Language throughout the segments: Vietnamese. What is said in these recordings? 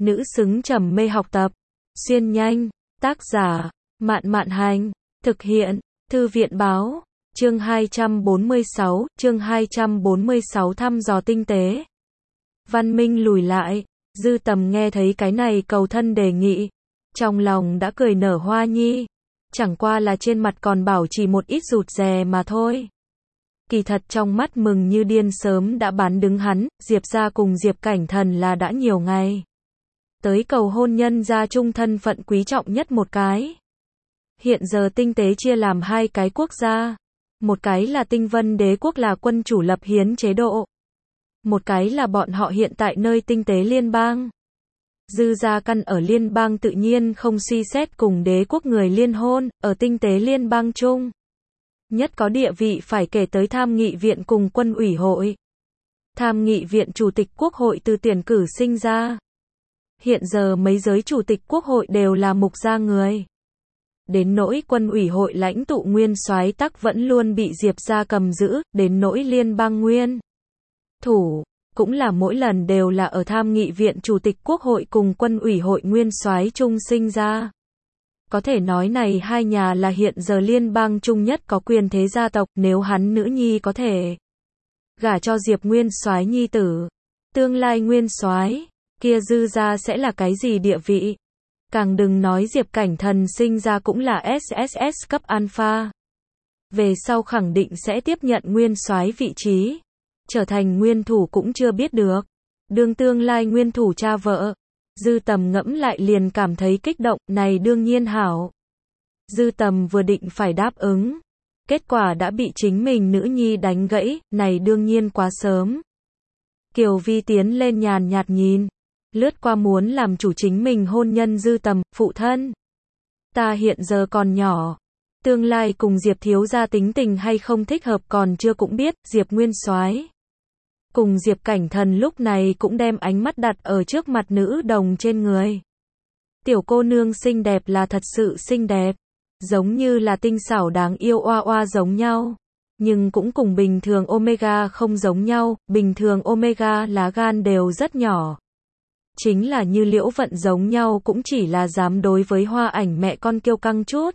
nữ xứng trầm mê học tập. Xuyên nhanh, tác giả, Mạn Mạn Hành, thực hiện, Thư viện báo, chương 246 thăm dò tinh tế. Văn Minh lùi lại, Dư Tầm nghe thấy cái này cầu thân đề nghị, trong lòng đã cười nở hoa nhi, chẳng qua là trên mặt còn bảo trì một ít rụt rè mà thôi. Kỳ thật trong mắt mừng như điên sớm đã bán đứng hắn, Diệp gia cùng Diệp Cảnh Thần là đã nhiều ngày tới cầu hôn nhân gia chung thân phận quý trọng nhất một cái. Hiện giờ tinh tế chia làm hai cái quốc gia, một cái là Tinh Vân Đế quốc là quân chủ lập hiến chế độ, một cái là bọn họ hiện tại nơi tinh tế liên bang. Dư gia căn ở liên bang tự nhiên không suy xét cùng đế quốc người liên hôn, ở tinh tế liên bang chung nhất có địa vị phải kể tới tham nghị viện cùng quân ủy hội. Tham nghị viện chủ tịch quốc hội từ tiền cử sinh ra. Hiện giờ mấy giới chủ tịch quốc hội đều là mục gia người. Đến nỗi quân ủy hội lãnh tụ nguyên soái tắc vẫn luôn bị Diệp gia cầm giữ, đến nỗi liên bang nguyên thủ cũng là mỗi lần đều là ở tham nghị viện chủ tịch quốc hội cùng quân ủy hội nguyên soái chung sinh ra. Có thể nói này hai nhà là hiện giờ liên bang chung nhất có quyền thế gia tộc, nếu hắn nữ nhi có thể gả cho Diệp nguyên soái nhi tử, tương lai nguyên soái kia Dư gia sẽ là cái gì địa vị? Càng đừng nói Diệp Cảnh Thần sinh ra cũng là SSS cấp alpha. Về sau khẳng định sẽ tiếp nhận nguyên soái vị trí, trở thành nguyên thủ cũng chưa biết được. Đương tương lai nguyên thủ cha vợ, Dư Tầm ngẫm lại liền cảm thấy kích động, này đương nhiên hảo. Dư Tầm vừa định phải đáp ứng, kết quả đã bị chính mình nữ nhi đánh gãy, này đương nhiên quá sớm. Kiều Vi tiến lên nhàn nhạt nhìn, lướt qua muốn làm chủ chính mình hôn nhân Dư Tầm, phụ thân. Ta hiện giờ còn nhỏ, tương lai cùng Diệp thiếu gia tính tình hay không thích hợp còn chưa cũng biết, Diệp nguyên soái cùng Diệp Cảnh Thần lúc này cũng đem ánh mắt đặt ở trước mặt nữ đồng trên người. Tiểu cô nương xinh đẹp là thật sự xinh đẹp, giống như là tinh xảo đáng yêu oa oa giống nhau, nhưng cũng cùng bình thường Omega không giống nhau, bình thường Omega lá gan đều rất nhỏ. Chính là như Liễu Vận giống nhau cũng chỉ là dám đối với Hoa Ảnh mẹ con kiêu căng chút.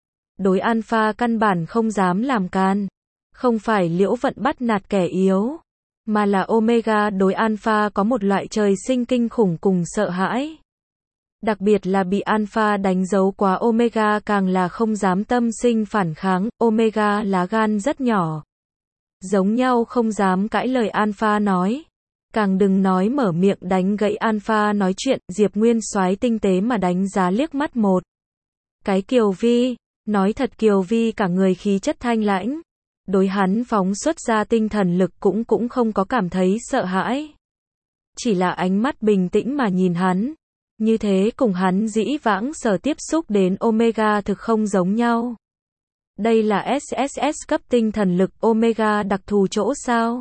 Đối Alpha căn bản không dám làm can. Không phải Liễu Vận bắt nạt kẻ yếu, mà là Omega đối Alpha có một loại trời sinh kinh khủng cùng sợ hãi. Đặc biệt là bị Alpha đánh dấu quá Omega càng là không dám tâm sinh phản kháng, Omega lá gan rất nhỏ. Giống nhau không dám cãi lời Alpha nói. Càng đừng nói mở miệng đánh gãy Alpha nói chuyện, Diệp nguyên soái tinh tế mà đánh giá liếc mắt một cái Kiều Vi, nói thật Kiều Vi cả người khí chất thanh lãnh, đối hắn phóng xuất ra tinh thần lực cũng không có cảm thấy sợ hãi. Chỉ là ánh mắt bình tĩnh mà nhìn hắn, như thế cùng hắn dĩ vãng sở tiếp xúc đến Omega thực không giống nhau. Đây là SSS cấp tinh thần lực Omega đặc thù chỗ sao?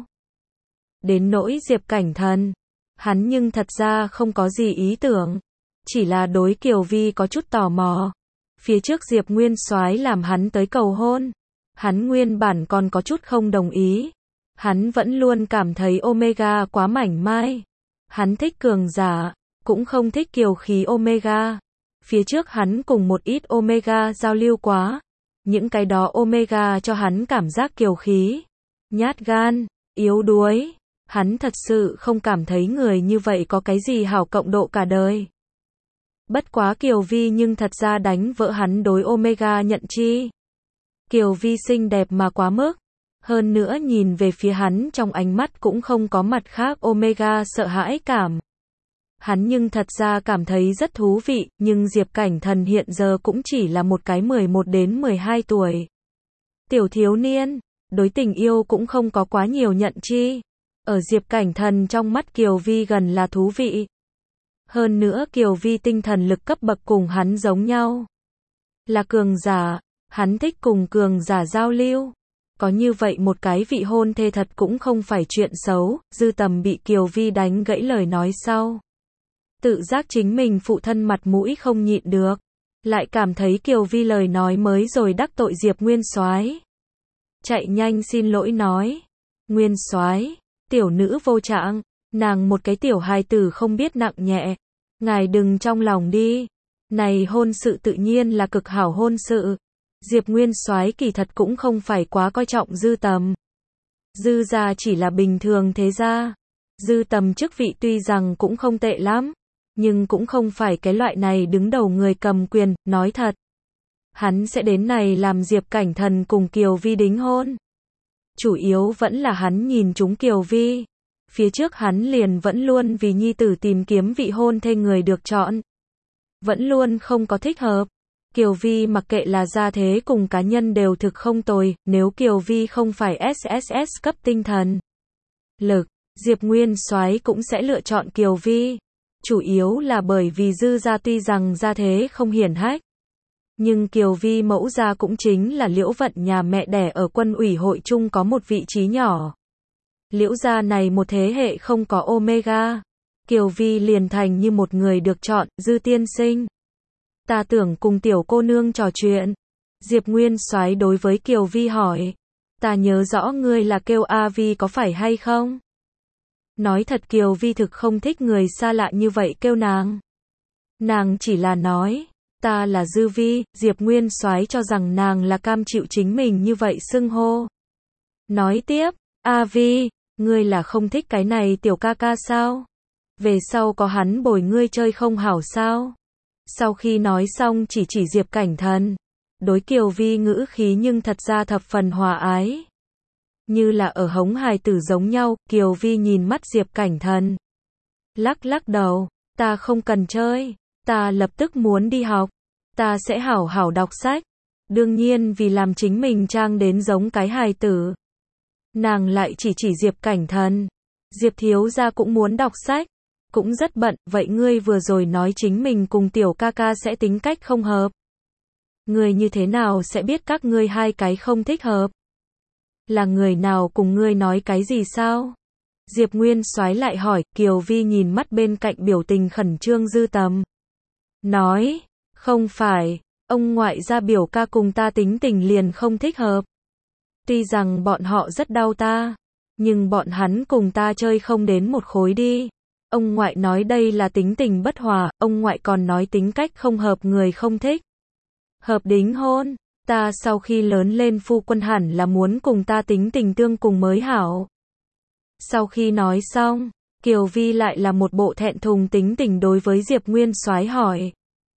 Đến nỗi Diệp Cảnh Thần, hắn nhưng thật ra không có gì ý tưởng, chỉ là đối Kiều Vi có chút tò mò. Phía trước Diệp nguyên soái làm hắn tới cầu hôn, hắn nguyên bản còn có chút không đồng ý. Hắn vẫn luôn cảm thấy Omega quá mảnh mai. Hắn thích cường giả, cũng không thích kiều khí Omega. Phía trước hắn cùng một ít Omega giao lưu quá, những cái đó Omega cho hắn cảm giác kiều khí, nhát gan, yếu đuối. Hắn thật sự không cảm thấy người như vậy có cái gì hảo cộng độ cả đời. Bất quá Kiều Vi nhưng thật ra đánh vỡ hắn đối Omega nhận chi. Kiều Vi xinh đẹp mà quá mức. Hơn nữa nhìn về phía hắn trong ánh mắt cũng không có mặt khác Omega sợ hãi cảm. Hắn nhưng thật ra cảm thấy rất thú vị, nhưng Diệp Cảnh Thần hiện giờ cũng chỉ là một cái 11 đến 12 tuổi. Tiểu thiếu niên, đối tình yêu cũng không có quá nhiều nhận chi. Ở Diệp Cảnh Thần trong mắt Kiều Vi gần là thú vị. Hơn nữa Kiều Vi tinh thần lực cấp bậc cùng hắn giống nhau. Là cường giả, hắn thích cùng cường giả giao lưu. Có như vậy một cái vị hôn thê thật cũng không phải chuyện xấu. Dư Tầm bị Kiều Vi đánh gãy lời nói sau. Tự giác chính mình phụ thân mặt mũi không nhịn được. Lại cảm thấy Kiều Vi lời nói mới rồi đắc tội Diệp nguyên soái. Chạy nhanh xin lỗi nói. Nguyên soái, tiểu nữ vô trạng, nàng một cái tiểu hài tử không biết nặng nhẹ. Ngài đừng trong lòng đi. Này hôn sự tự nhiên là cực hảo hôn sự. Diệp Nguyên Soái kỳ thật cũng không phải quá coi trọng Dư Tầm. Dư gia chỉ là bình thường thế gia. Dư Tầm chức vị tuy rằng cũng không tệ lắm, nhưng cũng không phải cái loại này đứng đầu người cầm quyền, nói thật. Hắn sẽ đến này làm Diệp Cảnh Thần cùng Kiều Vi đính hôn. Chủ yếu vẫn là hắn nhìn chúng Kiều Vi. Phía trước hắn liền vẫn luôn vì nhi tử tìm kiếm vị hôn thê người được chọn. Vẫn luôn không có thích hợp. Kiều Vi mặc kệ là gia thế cùng cá nhân đều thực không tồi, nếu Kiều Vi không phải SSS cấp tinh thần lực, Diệp Nguyên Soái cũng sẽ lựa chọn Kiều Vi. Chủ yếu là bởi vì Dư gia tuy rằng gia thế không hiển hách, nhưng Kiều Vi mẫu gia cũng chính là Liễu Vận nhà mẹ đẻ ở Quân ủy hội chung có một vị trí nhỏ. Liễu gia này một thế hệ không có Omega. Kiều Vi liền thành như một người được chọn, Dư tiên sinh. Ta tưởng cùng tiểu cô nương trò chuyện. Diệp Nguyên Soái đối với Kiều Vi hỏi. Ta nhớ rõ ngươi là kêu A Vi có phải hay không? Nói thật Kiều Vi thực không thích người xa lạ như vậy kêu nàng. Nàng chỉ là nói, ta là Dư Vi, Diệp Nguyên Soái cho rằng nàng là cam chịu chính mình như vậy xưng hô. Nói tiếp, A Vi, ngươi là không thích cái này tiểu ca ca sao? Về sau có hắn bồi ngươi chơi không hảo sao? Sau khi nói xong chỉ Diệp Cảnh Thần. Đối Kiều Vi ngữ khí nhưng thật ra thập phần hòa ái. Như là ở hống hài tử giống nhau, Kiều Vi nhìn mắt Diệp Cảnh Thần. Lắc lắc đầu, ta không cần chơi, ta lập tức muốn đi học, ta sẽ hảo hảo đọc sách. Đương nhiên vì làm chính mình trang đến giống cái hài tử. Nàng lại chỉ Diệp Cảnh Thần. Diệp thiếu gia cũng muốn đọc sách, cũng rất bận, vậy ngươi vừa rồi nói chính mình cùng tiểu ca ca sẽ tính cách không hợp. Ngươi như thế nào sẽ biết các ngươi hai cái không thích hợp? Là người nào cùng ngươi nói cái gì sao? Diệp Nguyên Soái lại hỏi, Kiều Vi nhìn mắt bên cạnh biểu tình khẩn trương Dư Tầm. Nói, không phải, ông ngoại gia biểu ca cùng ta tính tình liền không thích hợp. Tuy rằng bọn họ rất đau ta, nhưng bọn hắn cùng ta chơi không đến một khối đi. Ông ngoại nói đây là tính tình bất hòa, ông ngoại còn nói tính cách không hợp người không thích. Hợp đính hôn, ta sau khi lớn lên phu quân hẳn là muốn cùng ta tính tình tương cùng mới hảo. Sau khi nói xong, Kiều Vi lại là một bộ thẹn thùng tính tình đối với Diệp Nguyên Soái hỏi.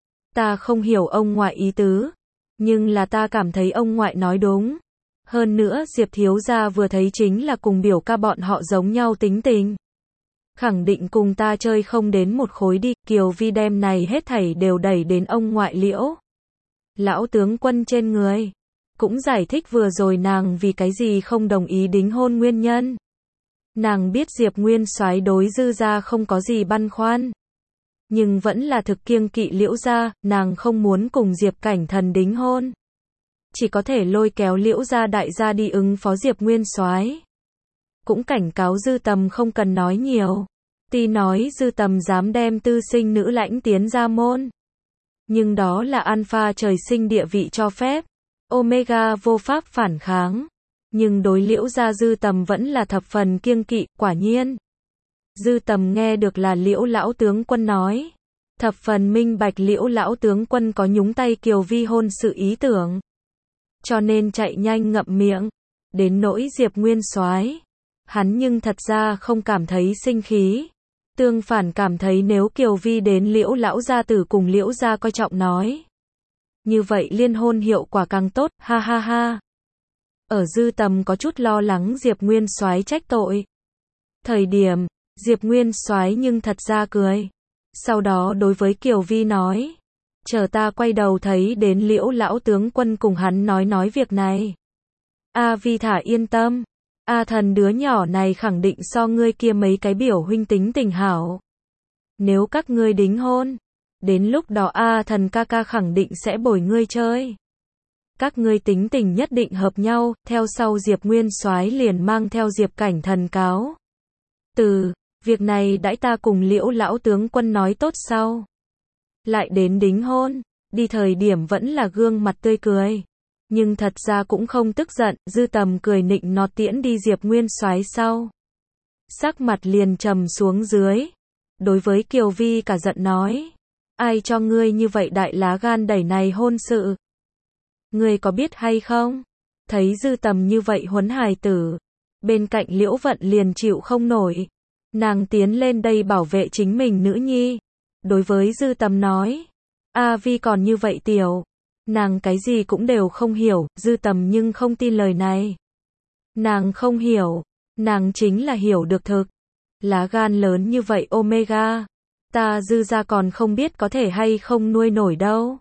Ta không hiểu ông ngoại ý tứ, nhưng là ta cảm thấy ông ngoại nói đúng. Hơn nữa Diệp thiếu gia vừa thấy chính là cùng biểu ca bọn họ giống nhau tính tình. Khẳng định cùng ta chơi không đến một khối đi. Kiều Vi đem này hết thảy đều đẩy đến ông ngoại Liễu lão tướng quân trên người. Cũng giải thích vừa rồi nàng vì cái gì không đồng ý đính hôn nguyên nhân. Nàng biết Diệp Nguyên Soái đối Dư gia không có gì băn khoăn, nhưng vẫn là thực kiêng kỵ Liễu gia, nàng không muốn cùng Diệp Cảnh Thần đính hôn. Chỉ có thể lôi kéo Liễu gia đại gia đi ứng phó Diệp Nguyên Soái. Cũng cảnh cáo Dư Tầm không cần nói nhiều. Tuy nói Dư Tầm dám đem tư sinh nữ lãnh tiến ra môn, nhưng đó là alpha trời sinh địa vị cho phép, omega vô pháp phản kháng. Nhưng đối Liễu gia Dư Tầm vẫn là thập phần kiêng kỵ. Quả nhiên, Dư Tầm nghe được là Liễu lão tướng quân nói, thập phần minh bạch Liễu lão tướng quân có nhúng tay Kiều Vi hôn sự ý tưởng, cho nên chạy nhanh ngậm miệng. Đến nỗi Diệp Nguyên Soái, hắn nhưng thật ra không cảm thấy sinh khí, tương phản cảm thấy nếu Kiều Vi đến Liễu lão gia tử cùng Liễu gia coi trọng nói, như vậy liên hôn hiệu quả càng tốt, ha ha ha. Ở Dư Tầm có chút lo lắng Diệp Nguyên Soái trách tội thời điểm, Diệp Nguyên Soái nhưng thật ra cười. Sau đó đối với Kiều Vi nói, chờ ta quay đầu thấy đến Liễu lão tướng quân cùng hắn nói việc này. A Vi thả yên tâm, A Thần đứa nhỏ này khẳng định so ngươi kia mấy cái biểu huynh tính tình hảo. Nếu các ngươi đính hôn, đến lúc đó A Thần ca ca khẳng định sẽ bồi ngươi chơi. Các ngươi tính tình nhất định hợp nhau. Theo sau Diệp Nguyên Soái liền mang theo Diệp Cảnh Thần cáo từ, việc này đãi ta cùng Liễu lão tướng quân nói tốt sau. Lại đến đính hôn, đi thời điểm vẫn là gương mặt tươi cười, nhưng thật ra cũng không tức giận. Dư Tầm cười nịnh nọt tiễn đi Diệp Nguyên Soái sau, sắc mặt liền trầm xuống dưới. đối với Kiều Vi cả giận nói. Ai cho ngươi như vậy đại lá gan đẩy này hôn sự? Ngươi có biết hay không? Thấy Dư Tầm như vậy huấn hài tử, bên cạnh Liễu Vận liền chịu không nổi. Nàng tiến lên đây bảo vệ chính mình nữ nhi. Đối với Dư Tầm nói, A Vi còn như vậy tiểu, nàng cái gì cũng đều không hiểu. Dư Tầm nhưng không tin lời này. Nàng không hiểu, nàng chính là hiểu được thực. Lá gan lớn như vậy Omega, ta Dư gia còn không biết có thể hay không nuôi nổi đâu.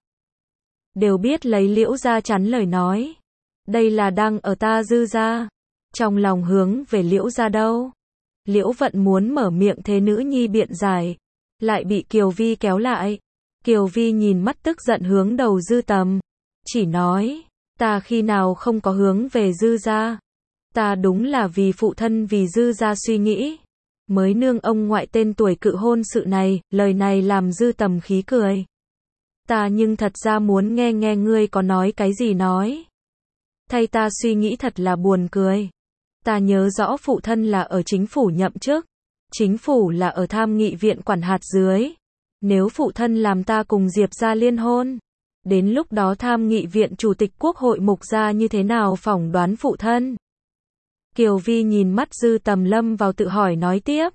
Đều biết lấy Liễu gia chắn lời nói. Đây là đang ở ta Dư gia. Trong lòng hướng về Liễu gia đâu. Liễu Vận muốn mở miệng thế nữ nhi biện giải, lại bị Kiều Vi kéo lại. Kiều Vi nhìn mắt tức giận hướng đầu Dư Tầm, chỉ nói, ta khi nào không có hướng về Dư gia. Ta đúng là vì phụ thân vì Dư gia suy nghĩ, mới nương ông ngoại tên tuổi cự hôn sự này. Lời này làm Dư Tầm khí cười. Ta nhưng thật ra muốn nghe nghe ngươi có nói cái gì nói. Thay ta suy nghĩ thật là buồn cười. Ta nhớ rõ phụ thân là ở chính phủ nhậm chức, chính phủ là ở tham nghị viện quản hạt dưới. Nếu phụ thân làm ta cùng Diệp gia liên hôn, đến lúc đó tham nghị viện chủ tịch quốc hội Mục gia như thế nào phỏng đoán phụ thân? Kiều Vi nhìn mắt Dư Tầm lâm vào tự hỏi nói tiếp.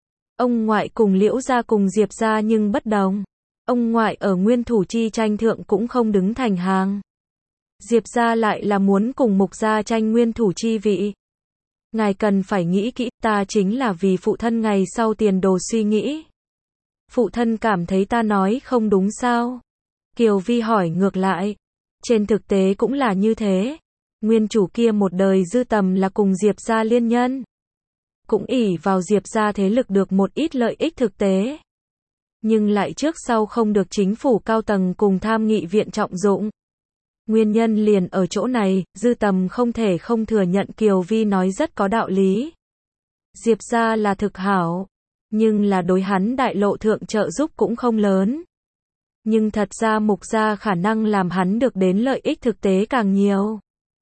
Ông ngoại cùng Liễu gia cùng Diệp gia nhưng bất đồng. Ông ngoại ở nguyên thủ chi tranh thượng cũng không đứng thành hàng. Diệp gia lại là muốn cùng Mục gia tranh nguyên thủ chi vị. Ngài cần phải nghĩ kỹ, ta chính là vì phụ thân ngày sau tiền đồ suy nghĩ. Phụ thân cảm thấy ta nói không đúng sao? Kiều Vi hỏi ngược lại. Trên thực tế cũng là như thế. Nguyên chủ kia một đời Dư Tầm là cùng Diệp gia liên nhân. Cũng ỷ vào Diệp gia thế lực được một ít lợi ích thực tế. Nhưng lại trước sau không được chính phủ cao tầng cùng tham nghị viện trọng dụng. Nguyên nhân liền ở chỗ này. Dư Tầm không thể không thừa nhận Kiều Vi nói rất có đạo lý. Diệp gia là thực hảo, nhưng là đối hắn đại lộ thượng trợ giúp cũng không lớn. Nhưng thật ra Mục gia khả năng làm hắn được đến lợi ích thực tế càng nhiều.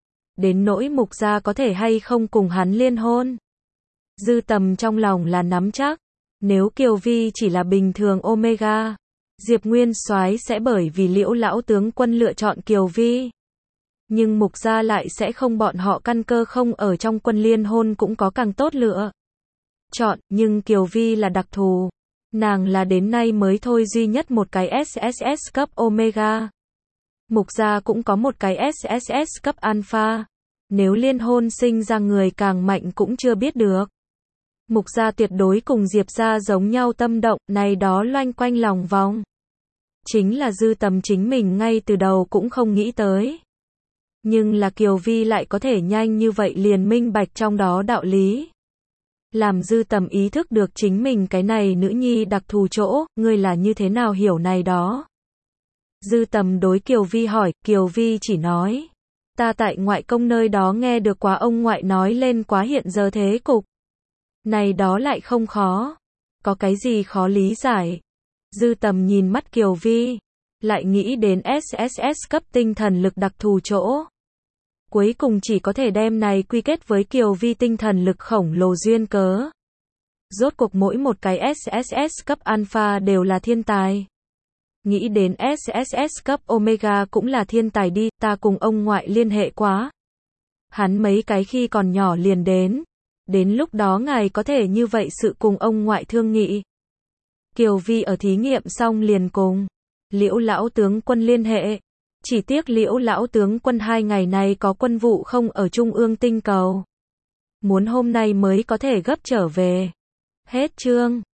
Đến nỗi Mục gia có thể hay không cùng hắn liên hôn. Dư Tầm trong lòng là nắm chắc. Nếu Kiều Vi chỉ là bình thường Omega, Diệp Nguyên Soái sẽ bởi vì Liễu lão tướng quân lựa chọn Kiều Vi. Nhưng Mục gia lại sẽ không, bọn họ căn cơ không ở trong quân liên hôn cũng có càng tốt lựa chọn. Nhưng Kiều Vi là đặc thù. Nàng là đến nay mới thôi duy nhất một cái SSS cấp Omega. Mục gia cũng có một cái SSS cấp Alpha. Nếu liên hôn sinh ra người càng mạnh cũng chưa biết được. Mục gia tuyệt đối cùng Diệp gia giống nhau tâm động, này đó loanh quanh lòng vòng. Chính là Dư Tầm chính mình ngay từ đầu cũng không nghĩ tới. Nhưng là Kiều Vi lại có thể nhanh như vậy liền minh bạch trong đó đạo lý. Làm Dư Tầm ý thức được chính mình cái này nữ nhi đặc thù chỗ. Ngươi là như thế nào hiểu này đó? Dư Tầm đối Kiều Vi hỏi. Kiều Vi chỉ nói, ta tại ngoại công nơi đó nghe được quá ông ngoại nói lên quá hiện giờ thế cục. Này đó lại không khó. Có cái gì khó lý giải? Dư Tầm nhìn mắt Kiều Vi, lại nghĩ đến SSS cấp tinh thần lực đặc thù chỗ. Cuối cùng chỉ có thể đem này quy kết với Kiều Vi tinh thần lực khổng lồ duyên cớ. Rốt cuộc mỗi một cái SSS cấp Alpha đều là thiên tài. Nghĩ đến SSS cấp Omega cũng là thiên tài đi, ta cùng ông ngoại liên hệ quá. Hắn mấy cái khi còn nhỏ liền đến. Đến lúc đó ngài có thể như vậy sự cùng ông ngoại thương nghị. Kiều Vi ở thí nghiệm xong liền cùng Liễu lão tướng quân liên hệ. Chỉ tiếc Liễu lão tướng quân 2 ngày này có quân vụ không ở Trung ương tinh cầu. Muốn hôm nay mới có thể gấp trở về. Hết chương.